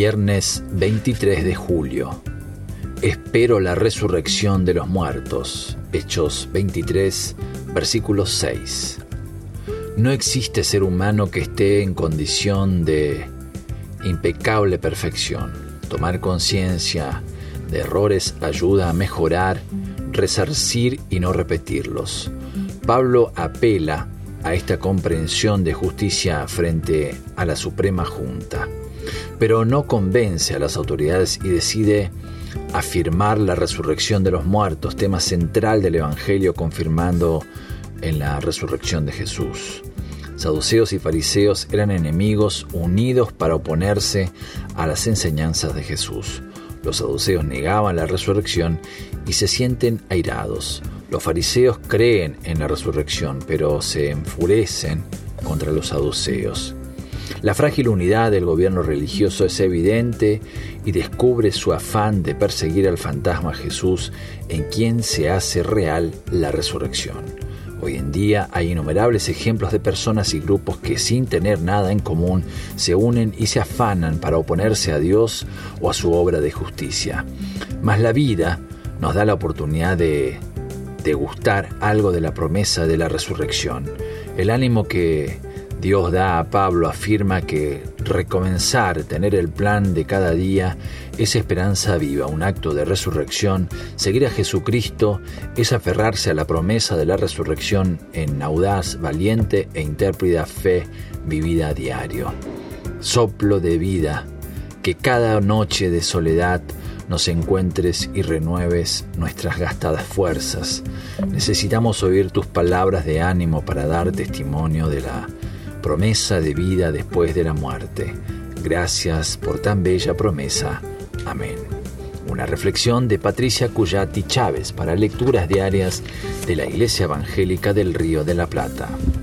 Viernes 23 de julio. Espero la resurrección de los muertos. Hechos 23, versículo 6. No existe ser humano que esté en condición de impecable perfección. Tomar conciencia de errores ayuda a mejorar, resarcir y no repetirlos. Pablo apela a esta comprensión de justicia frente a la Suprema Junta, pero no convence a las autoridades y decide afirmar la resurrección de los muertos, tema central del Evangelio, confirmando en la resurrección de Jesús. Saduceos y fariseos eran enemigos unidos para oponerse a las enseñanzas de Jesús. Los saduceos negaban la resurrección y se sienten airados. Los fariseos creen en la resurrección, pero se enfurecen contra los saduceos. La frágil unidad del gobierno religioso es evidente y descubre su afán de perseguir al fantasma Jesús, en quien se hace real la resurrección. Hoy en día hay innumerables ejemplos de personas y grupos que, sin tener nada en común, se unen y se afanan para oponerse a Dios o a su obra de justicia. Mas la vida nos da la oportunidad de degustar algo de la promesa de la resurrección. El ánimo que Dios da a Pablo afirma que recomenzar, tener el plan de cada día, es esperanza viva, un acto de resurrección. Seguir a Jesucristo es aferrarse a la promesa de la resurrección en audaz, valiente e intrépida fe vivida a diario. Soplo de vida, que cada noche de soledad nos encuentres y renueves nuestras gastadas fuerzas. Necesitamos oír tus palabras de ánimo para dar testimonio de la promesa de vida después de la muerte. Gracias por tan bella promesa. Amén. Una reflexión de Patricia Cuyati Chávez para lecturas diarias de la Iglesia Evangélica del Río de la Plata.